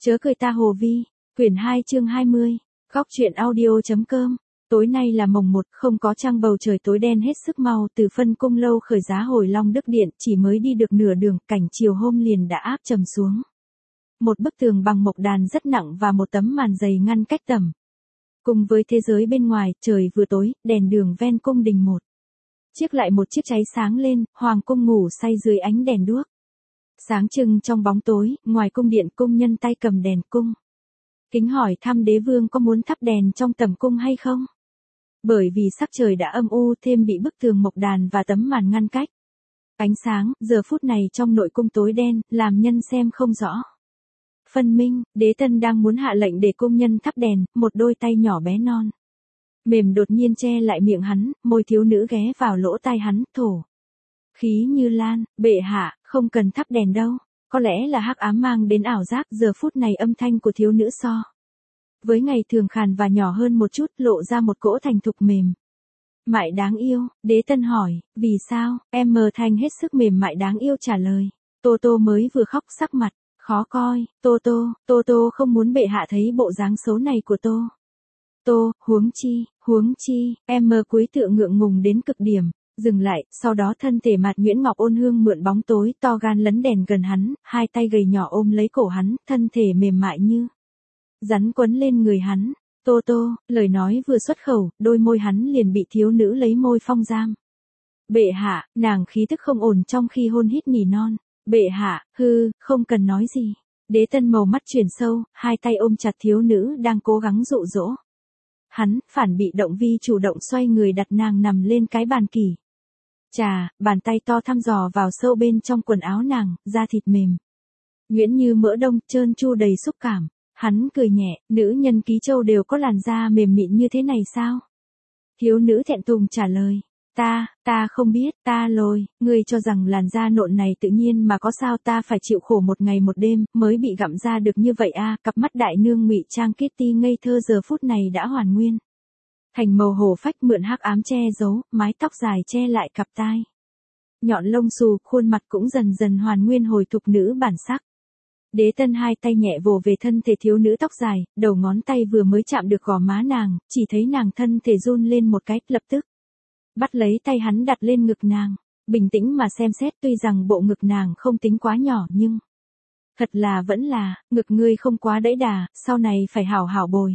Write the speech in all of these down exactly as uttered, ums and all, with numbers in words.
Chớ cười ta Hồ Vi, quyển hai chương hai mươi, góc truyện audio.com. Tối nay là mồng một, không có trăng, bầu trời tối đen hết sức mau, từ phân cung lâu khởi giá hồi Long Đức Điện, chỉ mới đi được nửa đường, cảnh chiều hôm liền đã áp trầm xuống. Một bức tường bằng mộc đàn rất nặng và một tấm màn dày ngăn cách tầm. Cùng với thế giới bên ngoài, trời vừa tối, đèn đường ven cung đình một chiếc lại một chiếc cháy sáng lên, hoàng cung ngủ say dưới ánh đèn đuốc. Sáng trưng trong bóng tối, ngoài cung điện cung nhân tay cầm đèn cung. Kính hỏi thăm đế vương có muốn thắp đèn trong tầm cung hay không? Bởi vì sắc trời đã âm u, thêm bị bức tường mộc đàn và tấm màn ngăn cách. Ánh sáng, giờ phút này trong nội cung tối đen, làm nhân xem không rõ. Phân minh, đế tân đang muốn hạ lệnh để cung nhân thắp đèn, một đôi tay nhỏ bé non mềm đột nhiên che lại miệng hắn, môi thiếu nữ ghé vào lỗ tai hắn, thổ khí như lan, bệ hạ, không cần thắp đèn đâu. Có lẽ là hắc ám mang đến ảo giác, giờ phút này âm thanh của thiếu nữ so với ngày thường khàn và nhỏ hơn một chút, lộ ra một cỗ thành thục mềm mại đáng yêu. Đế tân hỏi, vì sao? Em mờ thanh hết sức mềm mại đáng yêu trả lời. Tô Tô mới vừa khóc, sắc mặt khó coi. Tô Tô, Tô Tô không muốn bệ hạ thấy bộ dáng xấu này của Tô Tô, huống chi, huống chi, em mờ cúi tựa ngượng ngùng đến cực điểm, dừng lại, sau đó thân thể mặt Nguyễn Ngọc ôn hương mượn bóng tối to gan lấn đèn gần hắn, hai tay gầy nhỏ ôm lấy cổ hắn, thân thể mềm mại như rắn quấn lên người hắn. Tô Tô, lời nói vừa xuất khẩu, đôi môi hắn liền bị thiếu nữ lấy môi phong giam. Bệ hạ, nàng khí tức không ổn trong khi hôn hít nỉ non. Bệ hạ, hư, không cần nói gì. Đế tân màu mắt chuyển sâu, hai tay ôm chặt thiếu nữ đang cố gắng dụ dỗ hắn, phản bị động vi chủ động xoay người đặt nàng nằm lên cái bàn kỷ. Chà, bàn tay to thăm dò vào sâu bên trong quần áo nàng, da thịt mềm nhuyễn như mỡ đông, trơn tru đầy xúc cảm. Hắn cười nhẹ, nữ nhân Ký Châu đều có làn da mềm mịn như thế này sao? Thiếu nữ thẹn thùng trả lời, ta, ta không biết, ta lôi, ngươi cho rằng làn da nộn này tự nhiên mà có sao, ta phải chịu khổ một ngày một đêm, mới bị gặm ra được như vậy a. Cặp mắt đại nương ngụy trang Kitty ngây thơ giờ phút này đã hoàn nguyên thành màu hổ phách, mượn hắc ám che giấu, mái tóc dài che lại cặp tai nhọn lông xù, khuôn mặt cũng dần dần hoàn nguyên hồi thục nữ bản sắc. Đế tân hai tay nhẹ vồ về thân thể thiếu nữ tóc dài, đầu ngón tay vừa mới chạm được gò má nàng, chỉ thấy nàng thân thể run lên một cái, lập tức bắt lấy tay hắn đặt lên ngực nàng, bình tĩnh mà xem xét. Tuy rằng bộ ngực nàng không tính quá nhỏ nhưng thật là vẫn là, ngực ngươi không quá đẫy đà, sau này phải hảo hảo bồi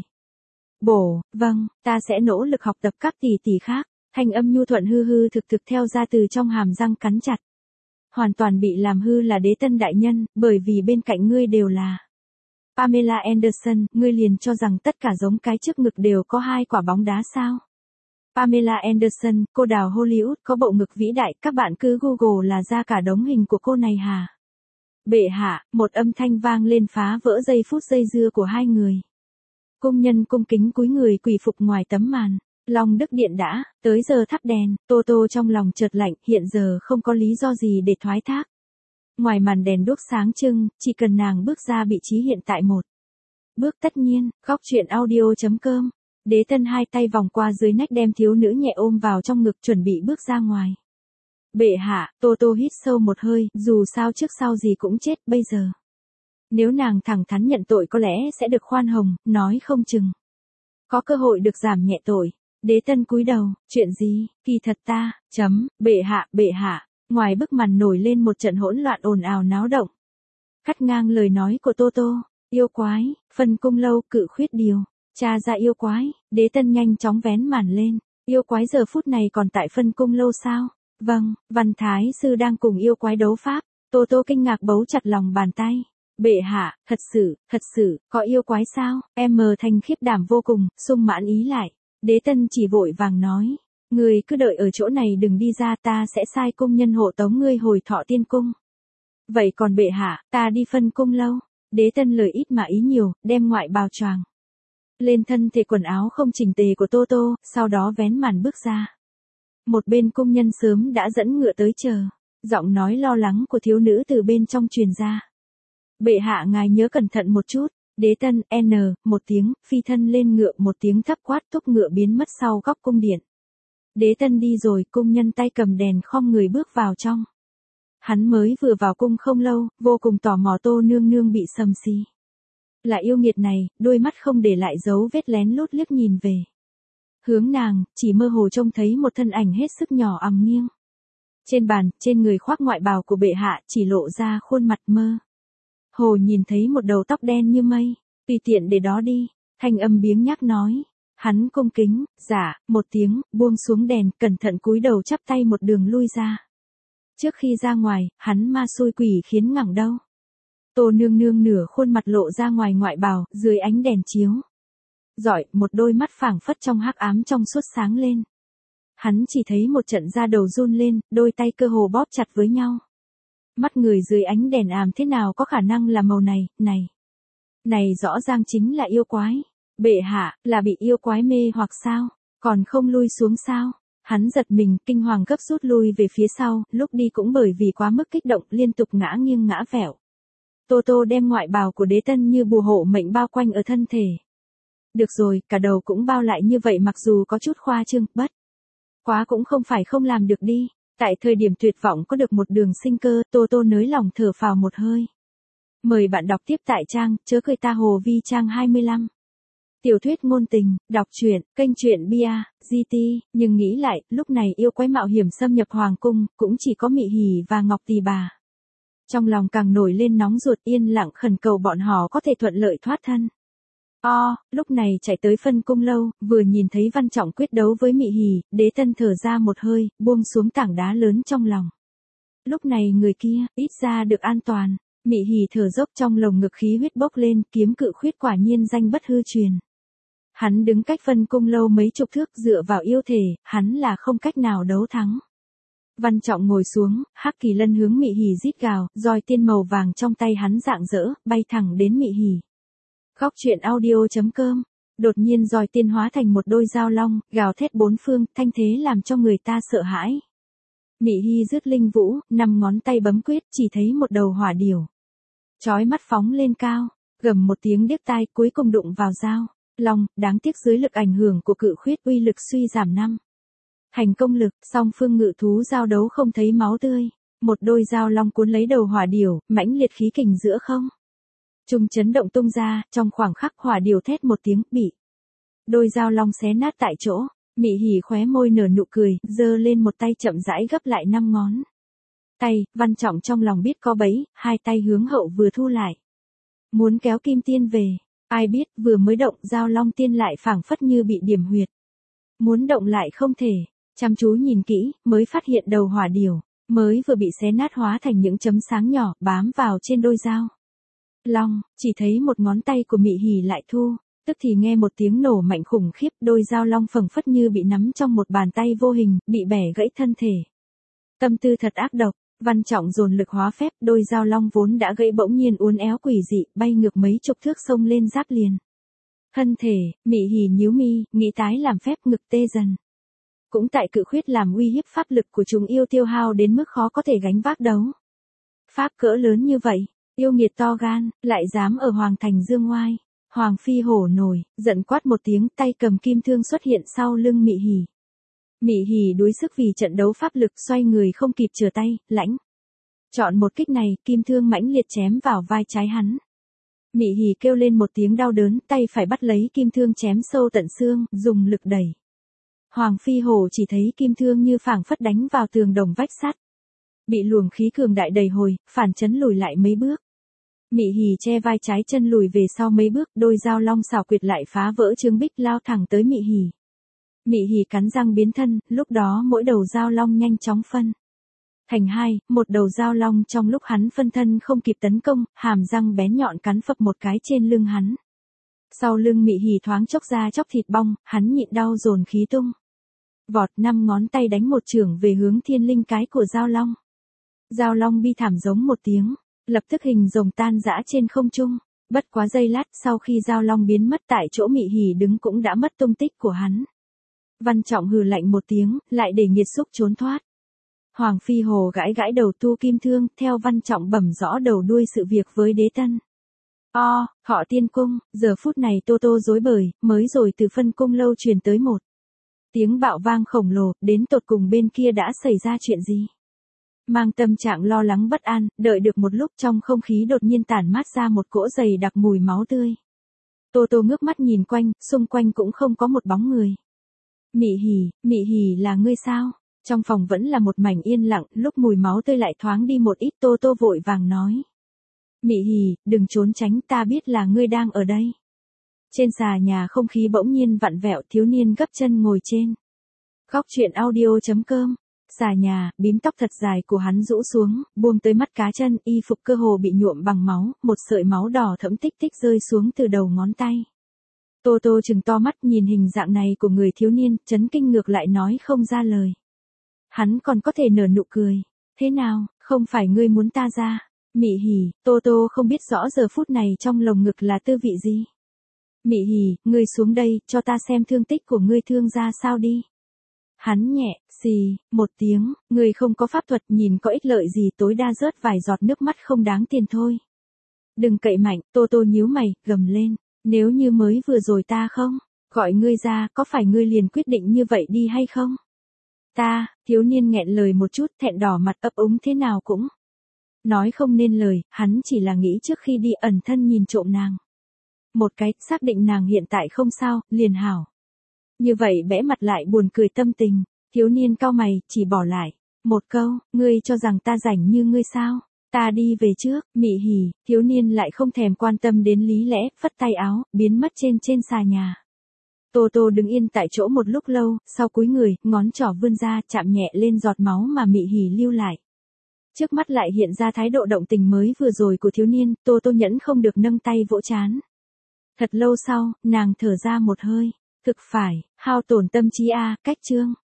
bổ. Vâng, ta sẽ nỗ lực học tập các tỷ tỷ khác. Thanh âm nhu thuận hư hư thực thực theo ra từ trong hàm răng cắn chặt. Hoàn toàn bị làm hư là đế tân đại nhân, bởi vì bên cạnh ngươi đều là Pamela Anderson, ngươi liền cho rằng tất cả giống cái trước ngực đều có hai quả bóng đá sao? Pamela Anderson, cô đào Hollywood có bộ ngực vĩ đại, các bạn cứ Google là ra cả đống hình của cô này hà. Bệ hạ, một âm thanh vang lên phá vỡ giây phút dây dưa của hai người. Cung nhân cung kính cúi người quỳ phục ngoài tấm màn. Long Đức Điện đã tới giờ thắp đèn. Tô Tô trong lòng chợt lạnh, hiện giờ không có lý do gì để thoái thác. Ngoài màn đèn đuốc sáng trưng, chỉ cần nàng bước ra vị trí hiện tại một bước tất nhiên. Góc truyện audio.com. Đế tân hai tay vòng qua dưới nách đem thiếu nữ nhẹ ôm vào trong ngực, chuẩn bị bước ra ngoài. Bệ hạ, Tô Tô hít sâu một hơi, dù sao trước sau gì cũng chết, bây giờ nếu nàng thẳng thắn nhận tội có lẽ sẽ được khoan hồng, nói không chừng có cơ hội được giảm nhẹ tội. Đế tân cúi đầu, chuyện gì? Kỳ thật ta, chấm, bệ hạ, bệ hạ. Ngoài bức màn nổi lên một trận hỗn loạn ồn ào náo động. Cắt ngang lời nói của Tô Tô, yêu quái, phân cung lâu, cự khuyết điều, cha ra yêu quái. Đế tân nhanh chóng vén màn lên, yêu quái giờ phút này còn tại phân cung lâu sao? Vâng, Văn Thái sư đang cùng yêu quái đấu pháp. Tô Tô kinh ngạc bấu chặt lòng bàn tay. Bệ hạ, thật sự, thật sự, có yêu quái sao? Em mờ thanh khiếp đảm vô cùng, sung mãn ý lại. Đế tân chỉ vội vàng nói, ngươi cứ đợi ở chỗ này đừng đi ra, ta sẽ sai cung nhân hộ tống ngươi hồi Thọ Tiên cung. Vậy còn bệ hạ, ta đi phân cung lâu. Đế tân lời ít mà ý nhiều, đem ngoại bào choàng lên thân thể quần áo không chỉnh tề của Tô Tô, sau đó vén màn bước ra. Một bên cung nhân sớm đã dẫn ngựa tới chờ, giọng nói lo lắng của thiếu nữ từ bên trong truyền ra. Bệ hạ ngài nhớ cẩn thận một chút. Đế tân, N, một tiếng, phi thân lên ngựa, một tiếng thấp quát, thúc ngựa biến mất sau góc cung điện. Đế tân đi rồi, cung nhân tay cầm đèn khom người bước vào trong. Hắn mới vừa vào cung không lâu, vô cùng tò mò Tô nương nương bị sầm xì Là yêu nghiệt này, đôi mắt không để lại dấu vết lén lút liếc nhìn về hướng nàng, chỉ mơ hồ trông thấy một thân ảnh hết sức nhỏ ằm nghiêng. Trên bàn, trên người khoác ngoại bào của bệ hạ, chỉ lộ ra khuôn mặt mơ hồ nhìn thấy một đầu tóc đen như mây. Tùy tiện để đó đi, thanh âm biếng nhác nói. Hắn cung kính, dạ, một tiếng, buông xuống đèn, cẩn thận cúi đầu chắp tay một đường lui ra. Trước khi ra ngoài, hắn ma xui quỷ khiến ngẩng đầu. Tô nương nương nửa khuôn mặt lộ ra ngoài ngoại bào, dưới ánh đèn chiếu rọi, một đôi mắt phảng phất trong hắc ám trong suốt sáng lên. Hắn chỉ thấy một trận da đầu run lên, đôi tay cơ hồ bóp chặt với nhau. Mắt người dưới ánh đèn ảm thế nào có khả năng là màu này, này. Này rõ ràng chính là yêu quái. Bệ hạ, là bị yêu quái mê hoặc sao? Còn không lui xuống sao? Hắn giật mình, kinh hoàng gấp rút lui về phía sau, lúc đi cũng bởi vì quá mức kích động liên tục ngã nghiêng ngã vẹo. Tô Tô đem ngoại bào của đế tân như bùa hộ mệnh bao quanh ở thân thể. Được rồi, cả đầu cũng bao lại như vậy mặc dù có chút khoa trương, bất quá cũng không phải không làm được đi. Tại thời điểm tuyệt vọng có được một đường sinh cơ, Tô Tô nới lòng thở phào một hơi. Mời bạn đọc tiếp tại trang, chớ cười ta hồ vi trang hai mươi lăm. Tiểu thuyết ngôn tình, đọc truyện, kênh truyện bia, giê tê, nhưng nghĩ lại, lúc này yêu quái mạo hiểm xâm nhập hoàng cung, cũng chỉ có Mị Hỉ và Ngọc Tỳ Bà. Trong lòng càng nổi lên nóng ruột yên lặng khẩn cầu bọn họ có thể thuận lợi thoát thân. O, lúc này chạy tới phân cung lâu, vừa nhìn thấy Văn Trọng quyết đấu với Mị Hỉ, đế tân thở ra một hơi, buông xuống tảng đá lớn trong lòng. Lúc này người kia, ít ra được an toàn. Mị Hỉ thở dốc trong lồng ngực khí huyết bốc lên, kiếm cự khuyết quả nhiên danh bất hư truyền. Hắn đứng cách phân cung lâu mấy chục thước dựa vào yêu thể, hắn là không cách nào đấu thắng. Văn Trọng ngồi xuống, Hắc Kỳ Lân hướng Mị Hỉ rít gào, roi tiên màu vàng trong tay hắn rạng rỡ, bay thẳng đến Mị Hỉ. Góc truyện audio chấm com. Đột nhiên roi tiên hóa thành một đôi dao long, gào thét bốn phương, thanh thế làm cho người ta sợ hãi. Mị Hỉ rứt linh vũ, năm ngón tay bấm quyết, chỉ thấy một đầu hỏa điểu chói mắt phóng lên cao, gầm một tiếng điếc tai, cuối cùng đụng vào dao long, đáng tiếc dưới lực ảnh hưởng của cự khuyết uy lực suy giảm năm. Hành công lực, song phương ngự thú giao đấu không thấy máu tươi. Một đôi dao long cuốn lấy đầu hỏa điểu, mãnh liệt khí kình giữa không trung chấn động tung ra, trong khoảng khắc hỏa điểu thét một tiếng, bị đôi dao long xé nát tại chỗ. Mị Hỉ khóe môi nở nụ cười, giơ lên một tay chậm rãi gấp lại năm ngón tay. Văn Trọng trong lòng biết có bẫy, hai tay hướng hậu vừa thu lại, muốn kéo kim tiên về. Ai biết, vừa mới động, dao long tiên lại phảng phất như bị điểm huyệt. Muốn động lại không thể, chăm chú nhìn kỹ, mới phát hiện đầu hỏa điểu mới vừa bị xé nát hóa thành những chấm sáng nhỏ, bám vào trên đôi dao long, chỉ thấy một ngón tay của Mị Hỉ lại thu, tức thì nghe một tiếng nổ mạnh khủng khiếp, đôi dao long phẳng phất như bị nắm trong một bàn tay vô hình, bị bẻ gãy thân thể. Tâm tư thật ác độc. Văn Trọng dồn lực hóa phép, đôi dao long vốn đã gãy bỗng nhiên uốn éo quỷ dị, bay ngược mấy chục thước sông lên giáp liền thân thể. Mị Hỉ nhíu mi, nghĩ tái làm phép, ngực tê dần. Cũng tại cự khuyết làm uy hiếp pháp lực của chúng yêu tiêu hao đến mức khó có thể gánh vác đấu. Pháp cỡ lớn như vậy, yêu nghiệt to gan, lại dám ở hoàng thành dương ngoai. Hoàng phi hổ nổi, giận quát một tiếng, tay cầm kim thương xuất hiện sau lưng Mị Hỉ. Mị Hỉ đuối sức vì trận đấu pháp lực, xoay người không kịp chừa tay, lãnh chọn một kích này, kim thương mãnh liệt chém vào vai trái hắn. Mị Hỉ kêu lên một tiếng đau đớn, tay phải bắt lấy kim thương chém sâu tận xương, dùng lực đẩy. Hoàng phi hổ chỉ thấy kim thương như phảng phất đánh vào tường đồng vách sắt, bị luồng khí cường đại đẩy hồi, phản chấn lùi lại mấy bước. Mị Hỉ che vai trái chân lùi về sau mấy bước, đôi dao long xảo quyệt lại phá vỡ trướng bích lao thẳng tới Mị Hỉ. Mị Hỉ cắn răng biến thân, lúc đó mỗi đầu dao long nhanh chóng phân thành hai, một đầu dao long trong lúc hắn phân thân không kịp tấn công, hàm răng bén nhọn cắn phập một cái trên lưng hắn. Sau lưng Mị Hỉ thoáng chốc ra chóc thịt bong, hắn nhịn đau dồn khí tung vọt, năm ngón tay đánh một chưởng về hướng thiên linh cái của dao long. Dao long bi thảm giống một tiếng, lập tức hình rồng tan rã trên không trung. Bất quá giây lát sau khi dao long biến mất tại chỗ Mị Hỉ đứng cũng đã mất tung tích của hắn. Văn Trọng hừ lạnh một tiếng, lại để nghiệt xúc trốn thoát. Hoàng phi hồ gãi gãi đầu tu kim thương, theo Văn Trọng bẩm rõ đầu đuôi sự việc với đế tân. O, họ tiên cung, giờ phút này Tô Tô rối bời, mới rồi từ phân cung lâu truyền tới một tiếng bạo vang khổng lồ, đến tột cùng bên kia đã xảy ra chuyện gì? Mang tâm trạng lo lắng bất an, đợi được một lúc trong không khí đột nhiên tản mát ra một cỗ dày đặc mùi máu tươi. Tô Tô ngước mắt nhìn quanh, xung quanh cũng không có một bóng người. Mị Hỉ, Mị Hỉ là ngươi sao? Trong phòng vẫn là một mảnh yên lặng, lúc mùi máu tươi lại thoáng đi một ít, Tô Tô vội vàng nói. Mị Hỉ, đừng trốn tránh, ta biết là ngươi đang ở đây. Trên xà nhà không khí bỗng nhiên vặn vẹo, thiếu niên gấp chân ngồi trên. Góc truyện audio chấm com. Xà nhà, bím tóc thật dài của hắn rũ xuống, buông tới mắt cá chân, y phục cơ hồ bị nhuộm bằng máu, một sợi máu đỏ thẫm tích tích rơi xuống từ đầu ngón tay. Tô Tô trừng to mắt nhìn hình dạng này của người thiếu niên, chấn kinh ngược lại nói không ra lời. Hắn còn có thể nở nụ cười. Thế nào, không phải ngươi muốn ta ra? Mị Hỉ, Tô Tô không biết rõ giờ phút này trong lồng ngực là tư vị gì. Mị Hỉ, ngươi xuống đây, cho ta xem thương tích của ngươi thương ra sao đi. Hắn nhẹ, xì, một tiếng, ngươi không có pháp thuật nhìn có ích lợi gì, tối đa rớt vài giọt nước mắt không đáng tiền thôi. Đừng cậy mạnh, Tô Tô nhíu mày, gầm lên, nếu như mới vừa rồi ta không gọi ngươi ra, có phải ngươi liền quyết định như vậy đi hay không? Ta, thiếu niên nghẹn lời một chút, thẹn đỏ mặt ấp úng thế nào cũng nói không nên lời, hắn chỉ là nghĩ trước khi đi ẩn thân nhìn trộm nàng. Một cái, xác định nàng hiện tại không sao, liền hảo. Như vậy bẽ mặt lại buồn cười tâm tình, thiếu niên cau mày, chỉ bỏ lại một câu, ngươi cho rằng ta rảnh như ngươi sao? Ta đi về trước. Mị Hỉ, thiếu niên lại không thèm quan tâm đến lý lẽ, phất tay áo, biến mất trên trên xà nhà. Tô Tô đứng yên tại chỗ một lúc lâu, sau cúi người, ngón trỏ vươn ra, chạm nhẹ lên giọt máu mà Mị Hỉ lưu lại. Trước mắt lại hiện ra thái độ động tình mới vừa rồi của thiếu niên, Tô Tô nhẫn không được nâng tay vỗ trán. Thật lâu sau, nàng thở ra một hơi. Thực phải, hao tổn tâm trí a, cách chương.